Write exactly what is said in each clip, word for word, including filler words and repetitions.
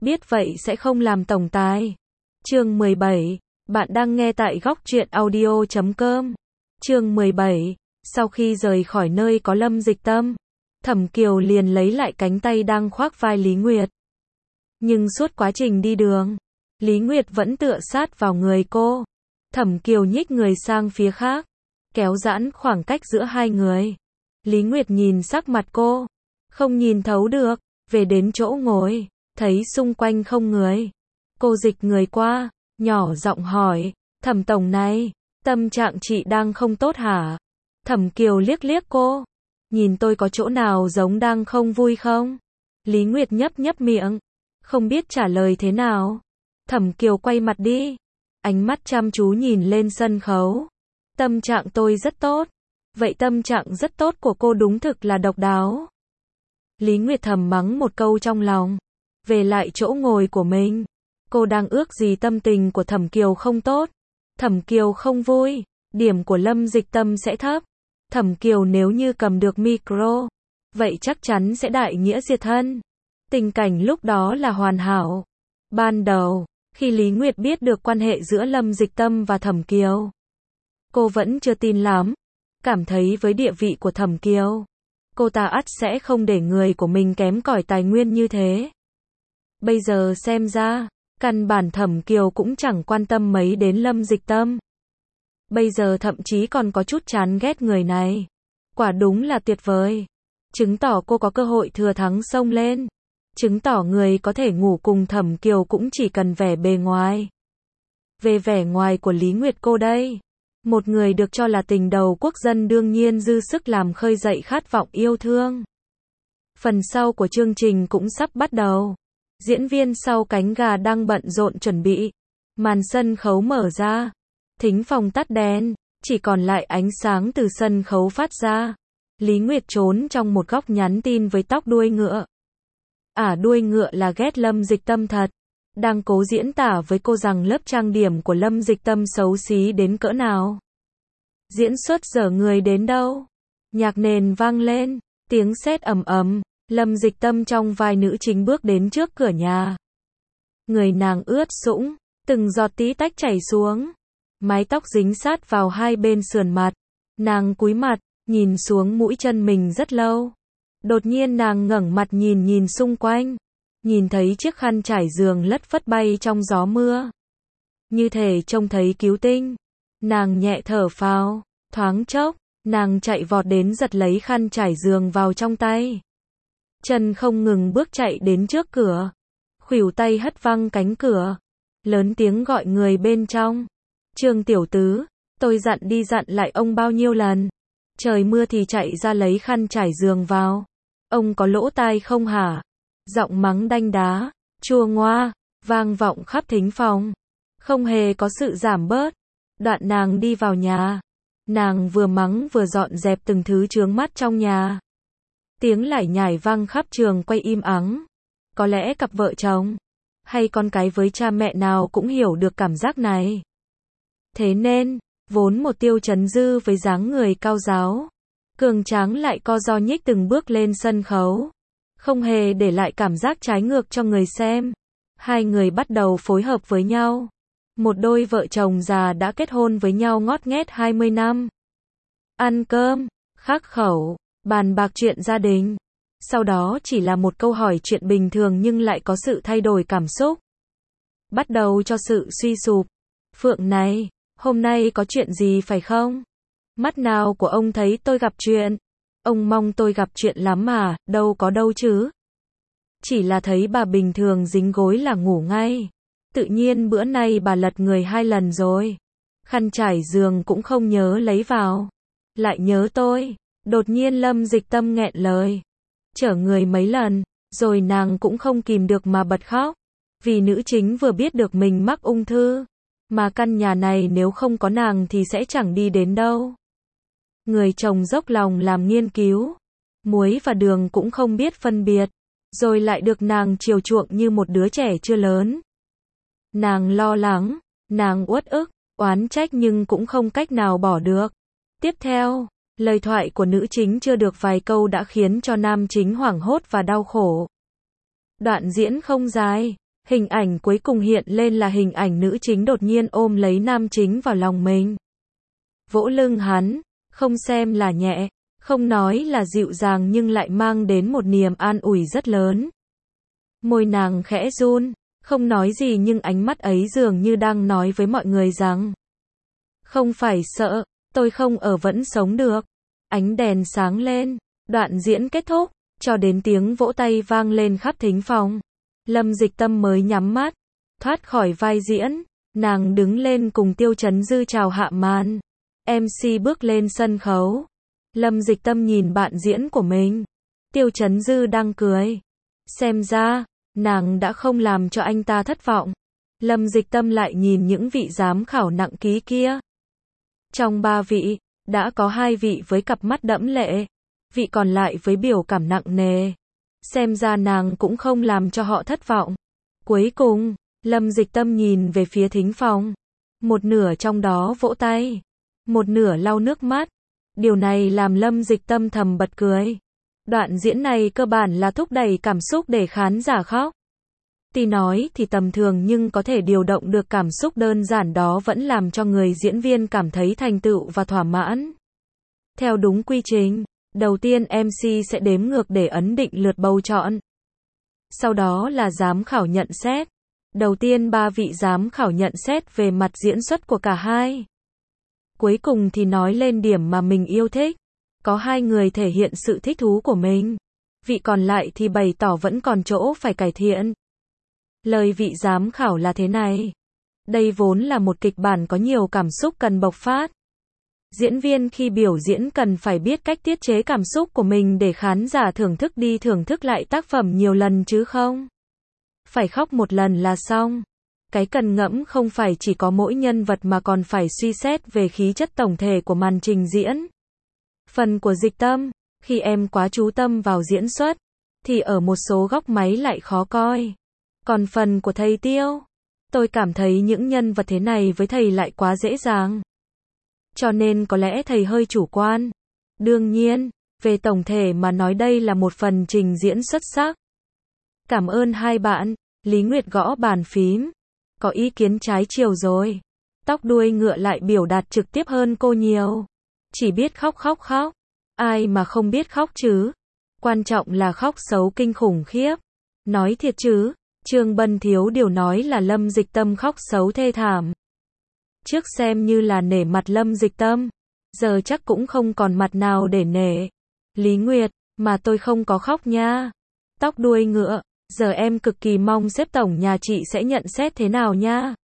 biết vậy sẽ không làm tổng tài. Chương mười bảy, bạn đang nghe tại góc truyện audio chấm com. Chương mười bảy, sau khi rời khỏi nơi có Lâm Dịch Tâm, Thẩm Kiều liền lấy lại cánh tay đang khoác vai Lý Nguyệt. Nhưng suốt quá trình đi đường, Lý Nguyệt vẫn tựa sát vào người cô. Thẩm Kiều nhích người sang phía khác, kéo giãn khoảng cách giữa hai người. Lý Nguyệt nhìn sắc mặt cô, không nhìn thấu được, về đến chỗ ngồi, thấy xung quanh không người. Cô dịch người qua, nhỏ giọng hỏi, Thẩm tổng này, tâm trạng chị đang không tốt hả? Thẩm Kiều liếc liếc cô, nhìn tôi có chỗ nào giống đang không vui không? Lý Nguyệt nhấp nhấp miệng, không biết trả lời thế nào. Thẩm Kiều quay mặt đi, ánh mắt chăm chú nhìn lên sân khấu. Tâm trạng tôi rất tốt. Vậy tâm trạng rất tốt của cô đúng thực là độc đáo. Lý Nguyệt thầm mắng một câu trong lòng, về lại chỗ ngồi của mình. Cô đang ước gì tâm tình của Thẩm Kiều không tốt, Thẩm Kiều không vui, điểm của Lâm Dịch Tâm sẽ thấp. Thẩm Kiều nếu như cầm được micro, vậy chắc chắn sẽ đại nghĩa diệt thân. Tình cảnh lúc đó là hoàn hảo. Ban đầu, khi Lý Nguyệt biết được quan hệ giữa Lâm Dịch Tâm và Thẩm Kiều, cô vẫn chưa tin lắm, cảm thấy với địa vị của Thẩm Kiều, cô ta ắt sẽ không để người của mình kém cỏi tài nguyên như thế. Bây giờ xem ra, căn bản Thẩm Kiều cũng chẳng quan tâm mấy đến Lâm Dịch Tâm. Bây giờ thậm chí còn có chút chán ghét người này. Quả đúng là tuyệt vời. Chứng tỏ cô có cơ hội thừa thắng xông lên. Chứng tỏ người có thể ngủ cùng Thẩm Kiều cũng chỉ cần vẻ bề ngoài. Về vẻ ngoài của Lý Nguyệt cô đây, một người được cho là tình đầu quốc dân đương nhiên dư sức làm khơi dậy khát vọng yêu thương. Phần sau của chương trình cũng sắp bắt đầu. Diễn viên sau cánh gà đang bận rộn chuẩn bị. Màn sân khấu mở ra. Thính phòng tắt đèn, chỉ còn lại ánh sáng từ sân khấu phát ra. Lý Nguyệt trốn trong một góc nhắn tin với tóc đuôi ngựa. Ả đuôi ngựa là ghét Lâm Dịch Tâm thật. Đang cố diễn tả với cô rằng lớp trang điểm của Lâm Dịch Tâm xấu xí đến cỡ nào. Diễn xuất dở người đến đâu. Nhạc nền vang lên, tiếng sét ầm ầm, Lâm Dịch Tâm trong vai nữ chính bước đến trước cửa nhà. Người nàng ướt sũng, từng giọt tí tách chảy xuống. Mái tóc dính sát vào hai bên sườn mặt. Nàng cúi mặt, nhìn xuống mũi chân mình rất lâu. Đột nhiên nàng ngẩng mặt nhìn nhìn xung quanh. Nhìn thấy chiếc khăn trải giường lất phất bay trong gió mưa. Như thể trông thấy cứu tinh. Nàng nhẹ thở phào, thoáng chốc, nàng chạy vọt đến giật lấy khăn trải giường vào trong tay. Chân không ngừng bước chạy đến trước cửa. Khuỷu tay hất văng cánh cửa. Lớn tiếng gọi người bên trong. Trương tiểu tứ, tôi dặn đi dặn lại ông bao nhiêu lần. Trời mưa thì chạy ra lấy khăn trải giường vào. Ông có lỗ tai không hả? Giọng mắng đanh đá, chua ngoa, vang vọng khắp thính phòng. Không hề có sự giảm bớt. Đoạn nàng đi vào nhà. Nàng vừa mắng vừa dọn dẹp từng thứ chướng mắt trong nhà. Tiếng lải nhải vang khắp trường quay im ắng. Có lẽ cặp vợ chồng, hay con cái với cha mẹ nào cũng hiểu được cảm giác này. Thế nên, vốn một Tiêu Chấn Dư với dáng người cao ráo, cường tráng lại co ro nhích từng bước lên sân khấu. Không hề để lại cảm giác trái ngược cho người xem. Hai người bắt đầu phối hợp với nhau. Một đôi vợ chồng già đã kết hôn với nhau ngót nghét hai mươi năm. Ăn cơm, khắc khẩu, bàn bạc chuyện gia đình. Sau đó chỉ là một câu hỏi chuyện bình thường nhưng lại có sự thay đổi cảm xúc. Bắt đầu cho sự suy sụp. Phượng này, hôm nay có chuyện gì phải không? Mắt nào của ông thấy tôi gặp chuyện? Ông mong tôi gặp chuyện lắm mà, đâu có đâu chứ. Chỉ là thấy bà bình thường dính gối là ngủ ngay. Tự nhiên bữa nay bà lật người hai lần rồi. Khăn trải giường cũng không nhớ lấy vào. Lại nhớ tôi. Đột nhiên Lâm Dịch Tâm nghẹn lời. Chở người mấy lần, rồi nàng cũng không kìm được mà bật khóc. Vì nữ chính vừa biết được mình mắc ung thư. Mà căn nhà này nếu không có nàng thì sẽ chẳng đi đến đâu. Người chồng dốc lòng làm nghiên cứu. Muối và đường cũng không biết phân biệt. Rồi lại được nàng chiều chuộng như một đứa trẻ chưa lớn. Nàng lo lắng, nàng uất ức, oán trách nhưng cũng không cách nào bỏ được. Tiếp theo, lời thoại của nữ chính chưa được vài câu đã khiến cho nam chính hoảng hốt và đau khổ. Đoạn diễn không dài, Hình ảnh cuối cùng hiện lên là hình ảnh nữ chính đột nhiên ôm lấy nam chính vào lòng mình. Vỗ lưng hắn, không xem là nhẹ, không nói là dịu dàng nhưng lại mang đến một niềm an ủi rất lớn. Môi nàng khẽ run, không nói gì nhưng ánh mắt ấy dường như đang nói với mọi người rằng không phải sợ, tôi không ở vẫn sống được. Ánh đèn sáng lên, đoạn diễn kết thúc, cho đến tiếng vỗ tay vang lên khắp thính phòng. Lâm Dịch Tâm mới nhắm mắt, thoát khỏi vai diễn, nàng đứng lên cùng Tiêu Chấn Dư chào hạ màn. em xê bước lên sân khấu. Lâm Dịch Tâm nhìn bạn diễn của mình. Tiêu Chấn Dư đang cười. Xem ra, nàng đã không làm cho anh ta thất vọng. Lâm Dịch Tâm lại nhìn những vị giám khảo nặng ký kia. Trong ba vị, đã có hai vị với cặp mắt đẫm lệ, vị còn lại với biểu cảm nặng nề. Xem ra nàng cũng không làm cho họ thất vọng. Cuối cùng, Lâm Dịch Tâm nhìn về phía thính phòng. Một nửa trong đó vỗ tay, một nửa lau nước mắt. Điều này làm Lâm Dịch Tâm thầm bật cười. Đoạn diễn này cơ bản là thúc đẩy cảm xúc để khán giả khóc. Tuy nói thì tầm thường nhưng có thể điều động được cảm xúc đơn giản đó vẫn làm cho người diễn viên cảm thấy thành tựu và thỏa mãn. Theo đúng quy trình, đầu tiên em xê sẽ đếm ngược để ấn định lượt bầu chọn. Sau đó là giám khảo nhận xét. Đầu tiên ba vị giám khảo nhận xét về mặt diễn xuất của cả hai. Cuối cùng thì nói lên điểm mà mình yêu thích. Có hai người thể hiện sự thích thú của mình. Vị còn lại thì bày tỏ vẫn còn chỗ phải cải thiện. Lời vị giám khảo là thế này. Đây vốn là một kịch bản có nhiều cảm xúc cần bộc phát. Diễn viên khi biểu diễn cần phải biết cách tiết chế cảm xúc của mình để khán giả thưởng thức đi thưởng thức lại tác phẩm nhiều lần chứ không phải khóc một lần là xong. Cái cần ngẫm không phải chỉ có mỗi nhân vật mà còn phải suy xét về khí chất tổng thể của màn trình diễn. Phần của Dịch Tâm, khi em quá chú tâm vào diễn xuất, thì ở một số góc máy lại khó coi. Còn phần của thầy Tiêu, tôi cảm thấy những nhân vật thế này với thầy lại quá dễ dàng. Cho nên có lẽ thầy hơi chủ quan. Đương nhiên, về tổng thể mà nói đây là một phần trình diễn xuất sắc. Cảm ơn hai bạn. Lý Nguyệt gõ bàn phím. Có ý kiến trái chiều rồi. Tóc đuôi ngựa lại biểu đạt trực tiếp hơn cô nhiều. Chỉ biết khóc khóc khóc. Ai mà không biết khóc chứ. Quan trọng là khóc xấu kinh khủng khiếp. Nói thiệt chứ, Trương Bân Thiếu Điều nói là Lâm Dịch Tâm khóc xấu thê thảm. Trước xem như là nể mặt Lâm Dịch Tâm, giờ chắc cũng không còn mặt nào để nể. Lý Nguyệt, mà tôi không có khóc nha. Tóc đuôi ngựa, giờ em cực kỳ mong sếp tổng nhà chị sẽ nhận xét thế nào nha.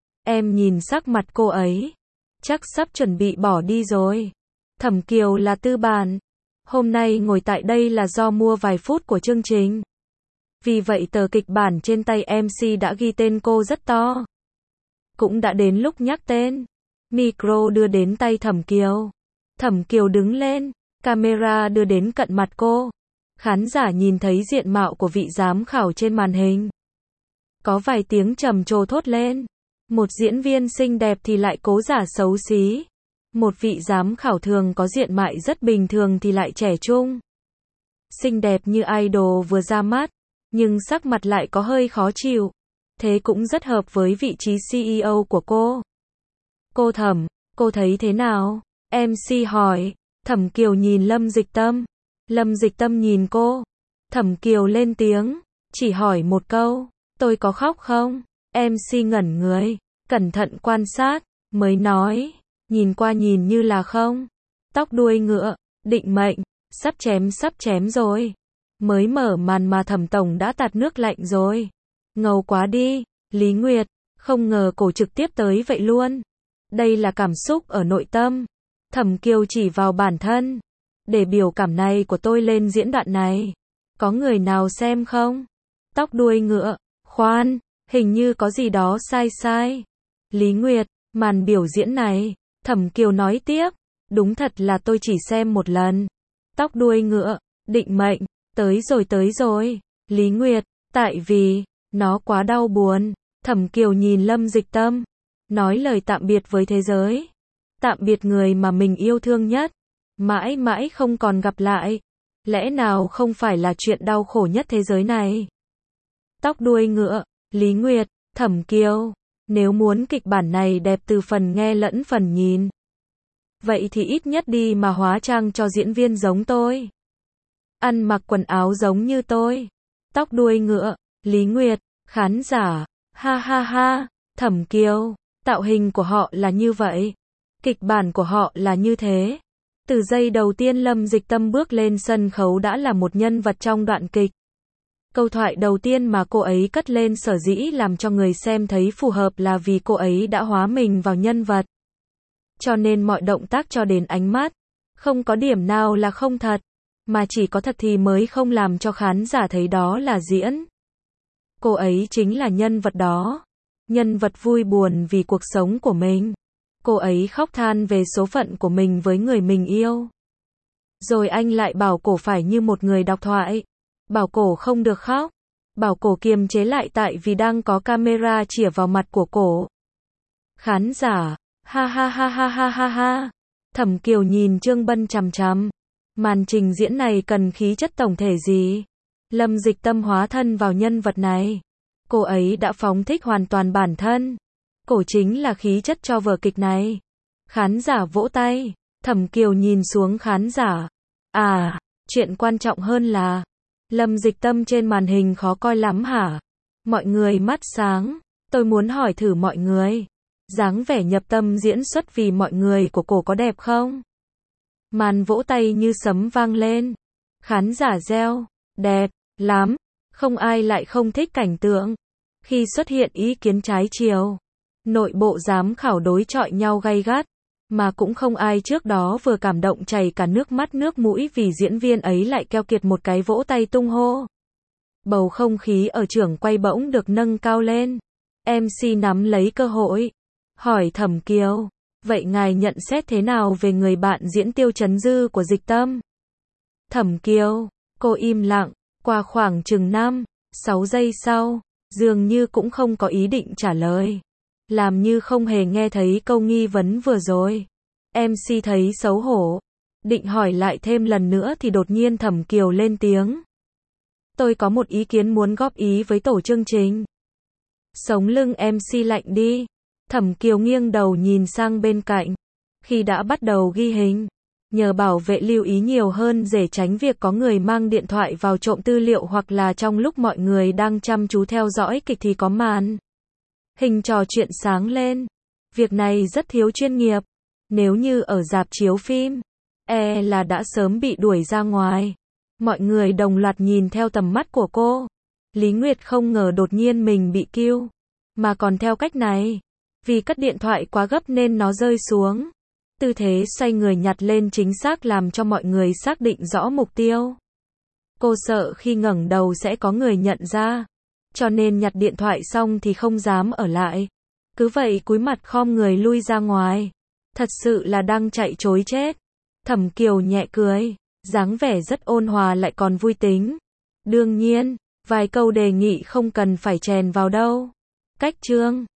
Em nhìn sắc mặt cô ấy, chắc sắp chuẩn bị bỏ đi rồi. Thẩm Kiều là tư bản. Hôm nay ngồi tại đây là do mua vài phút của chương trình. Vì vậy tờ kịch bản trên tay em xê đã ghi tên cô rất to. Cũng đã đến lúc nhắc tên. Micro đưa đến tay Thẩm Kiều. Thẩm Kiều đứng lên, camera đưa đến cận mặt cô. Khán giả nhìn thấy diện mạo của vị giám khảo trên màn hình. Có vài tiếng trầm trồ thốt lên. Một diễn viên xinh đẹp thì lại cố giả xấu xí. Một vị giám khảo thường có diện mạo rất bình thường thì lại trẻ trung. Xinh đẹp như idol vừa ra mắt, nhưng sắc mặt lại có hơi khó chịu. Thế cũng rất hợp với vị trí xê e ô của cô. Cô Thẩm, cô thấy thế nào? em xê hỏi. Thẩm Kiều nhìn Lâm Dịch Tâm. Lâm Dịch Tâm nhìn cô. Thẩm Kiều lên tiếng, chỉ hỏi một câu, tôi có khóc không? em xê ngẩn người, cẩn thận quan sát, mới nói, nhìn qua nhìn như là không. Tóc đuôi ngựa, định mệnh, sắp chém sắp chém rồi. Mới mở màn mà Thẩm tổng đã tạt nước lạnh rồi. Ngầu quá đi. Lý Nguyệt, không ngờ cổ trực tiếp tới vậy luôn. Đây là cảm xúc ở nội tâm. Thẩm Kiều chỉ vào bản thân. Để biểu cảm này của tôi lên diễn đoạn này. Có người nào xem không? Tóc đuôi ngựa, khoan, hình như có gì đó sai sai. Lý Nguyệt, màn biểu diễn này, Thẩm Kiều nói tiếp, đúng thật là tôi chỉ xem một lần. Tóc đuôi ngựa, định mệnh, tới rồi tới rồi. Lý Nguyệt, tại vì nó quá đau buồn. Thẩm Kiều nhìn Lâm Dịch Tâm, nói lời tạm biệt với thế giới. Tạm biệt người mà mình yêu thương nhất. Mãi mãi không còn gặp lại. Lẽ nào không phải là chuyện đau khổ nhất thế giới này? Tóc đuôi ngựa, Lý Nguyệt, Thẩm Kiều, nếu muốn kịch bản này đẹp từ phần nghe lẫn phần nhìn, vậy thì ít nhất đi mà hóa trang cho diễn viên giống tôi. Ăn mặc quần áo giống như tôi. Tóc đuôi ngựa. Lý Nguyệt, khán giả, ha ha ha, Thẩm Kiều, tạo hình của họ là như vậy. Kịch bản của họ là như thế. Từ giây đầu tiên Lâm Dịch Tâm bước lên sân khấu đã là một nhân vật trong đoạn kịch. Câu thoại đầu tiên mà cô ấy cất lên sở dĩ làm cho người xem thấy phù hợp là vì cô ấy đã hóa mình vào nhân vật. Cho nên mọi động tác cho đến ánh mắt, không có điểm nào là không thật, mà chỉ có thật thì mới không làm cho khán giả thấy đó là diễn. Cô ấy chính là nhân vật đó. Nhân vật vui buồn vì cuộc sống của mình. Cô ấy khóc than về số phận của mình với người mình yêu. Rồi anh lại bảo cổ phải như một người đọc thoại. Bảo cổ không được khóc. Bảo cổ kiềm chế lại tại vì đang có camera chĩa vào mặt của cổ. Khán giả, ha ha ha ha ha ha ha. Thẩm Kiều nhìn Trương Bân chằm chằm. Màn trình diễn này cần khí chất tổng thể gì? Lâm Dịch Tâm hóa thân vào nhân vật này. Cô ấy đã phóng thích hoàn toàn bản thân. Cổ chính là khí chất cho vở kịch này. Khán giả vỗ tay. Thẩm Kiều nhìn xuống khán giả. À, chuyện quan trọng hơn là Lâm Dịch Tâm trên màn hình khó coi lắm hả? Mọi người mắt sáng. Tôi muốn hỏi thử mọi người. Dáng vẻ nhập tâm diễn xuất vì mọi người của cổ có đẹp không? Màn vỗ tay như sấm vang lên. Khán giả reo. Đẹp lắm. Không ai lại không thích cảnh tượng. Khi xuất hiện ý kiến trái chiều. Nội bộ giám khảo đối chọi nhau gay gắt. Mà cũng không ai trước đó vừa cảm động chảy cả nước mắt nước mũi vì diễn viên ấy lại keo kiệt một cái vỗ tay tung hô. Bầu không khí ở trường quay bỗng được nâng cao lên. em xê nắm lấy cơ hội. Hỏi Thẩm Kiều. Vậy ngài nhận xét thế nào về người bạn diễn Tiêu Chấn Dư của Dịch Tâm? Thẩm Kiều. Cô im lặng. Qua khoảng chừng năm, sáu giây sau. Dường như cũng không có ý định trả lời. Làm như không hề nghe thấy câu nghi vấn vừa rồi. em xê thấy xấu hổ. Định hỏi lại thêm lần nữa thì đột nhiên Thẩm Kiều lên tiếng. Tôi có một ý kiến muốn góp ý với tổ chương trình. Sống lưng em xê lạnh đi. Thẩm Kiều nghiêng đầu nhìn sang bên cạnh. Khi đã bắt đầu ghi hình, nhờ bảo vệ lưu ý nhiều hơn để tránh việc có người mang điện thoại vào trộm tư liệu hoặc là trong lúc mọi người đang chăm chú theo dõi kịch thì có màn hình trò chuyện sáng lên. Việc này rất thiếu chuyên nghiệp. Nếu như ở rạp chiếu phim, e là đã sớm bị đuổi ra ngoài. Mọi người đồng loạt nhìn theo tầm mắt của cô. Lý Nguyệt không ngờ đột nhiên mình bị kill, mà còn theo cách này. Vì cất điện thoại quá gấp nên nó rơi xuống. Tư thế xoay người nhặt lên chính xác làm cho mọi người xác định rõ mục tiêu. Cô sợ khi ngẩng đầu sẽ có người nhận ra. Cho nên nhặt điện thoại xong thì không dám ở lại. Cứ vậy cúi mặt khom người lui ra ngoài. Thật sự là đang chạy trối chết. Thẩm Kiều nhẹ cười. Dáng vẻ rất ôn hòa lại còn vui tính. Đương nhiên, vài câu đề nghị không cần phải chèn vào đâu. Cách chương